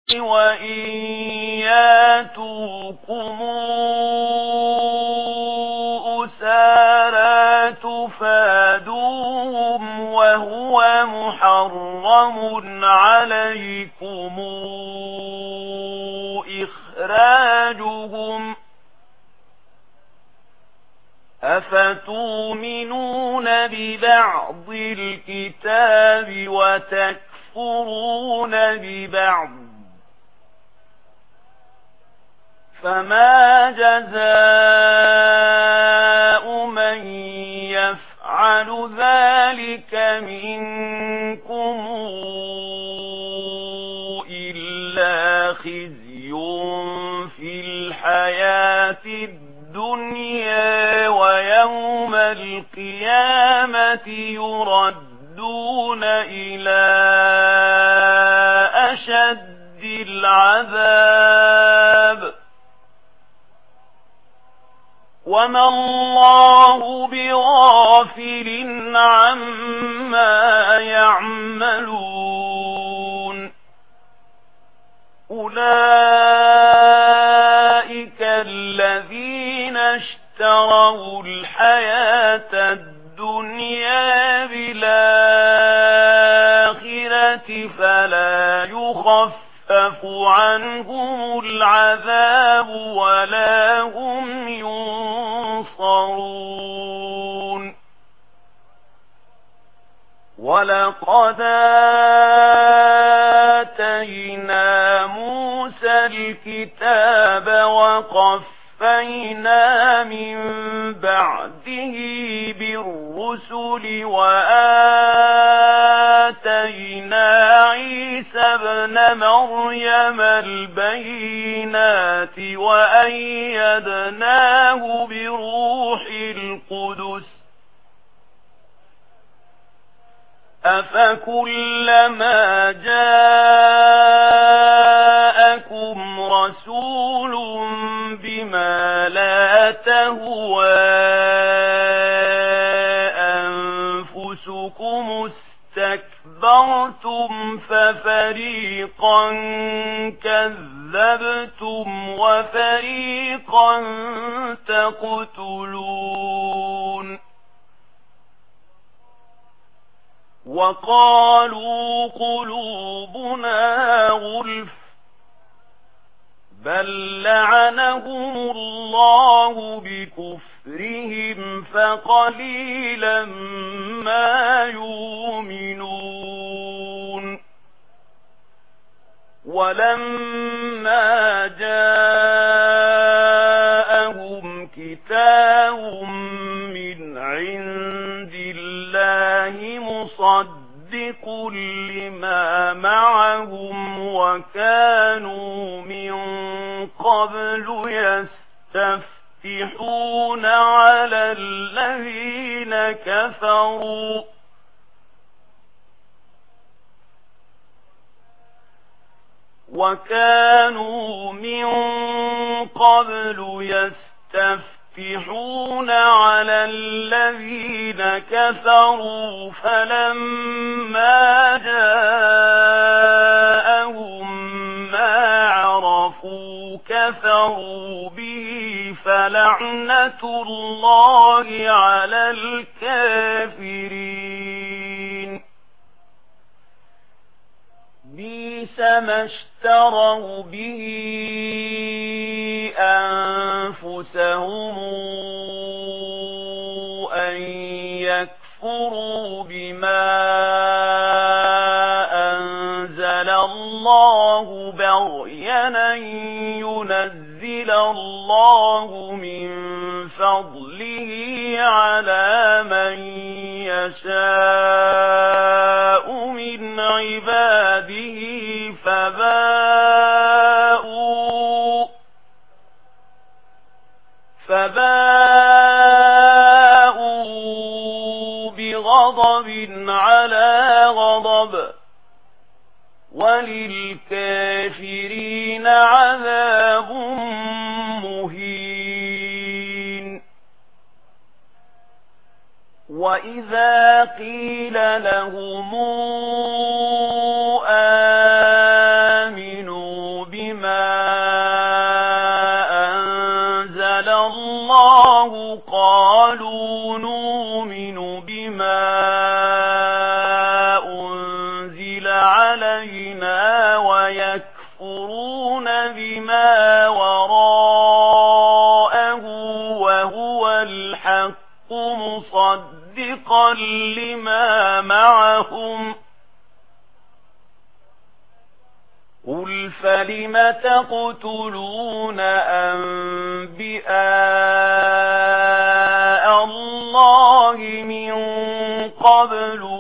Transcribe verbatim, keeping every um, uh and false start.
وإن ياتوكم أسارى تفادوهم وهو محرم عليكم إخراجهم أفتؤمنون ببعض الكتاب وتكفرون ببعض فما جزاء من يفعل ذلك منكم إلا خزي في الحياة الدنيا ويوم القيامة يردون إلى أشد العذاب وما الله بغافل عما يعملون أولئك الذين اشتروا الحياة الدنيا بالآخرة فلا يخفف عنهم العذاب ولا هم ينصرون ولقد آتينا موسى الكتاب وقفينا من بعده بالرسل وآتينا عيسى ابن مريم البينات وأيدناه بروح القدس أفكلما جاءكم رسول بما لا تهوى أنفسكم استكبرتم ففريقا كذبتم وفريقا تقتلون وقالوا قلوبنا غلف بل لعنهم الله بكفرهم فقليلا ما يؤمنون ولما جاءهم كتاب من عند الله مصدق لما معهم وكانوا من قبل يستفتحون على الذين كفروا وكانوا من قبل يستفتحون على الذين كفروا فلما جاءهم ما عرفوا كفروا به فلعنة الله على الكافرين بئس ما اشتروا به أنفسهم أن يكفروا بما أنزل الله بغيا أن ينزل الله من فضله على من يشاء من عباده فباءوا فباءوا بغضب على غضب وللكافرين عذاب مهين وإذا قيل لهم آمنوا أنزل الله قالوا نؤمن بما أنزل علينا ويكفرون بما وراءه وهو الحق مصدقا لما معهم قل فلم تقتلون أنبياء الله من قبل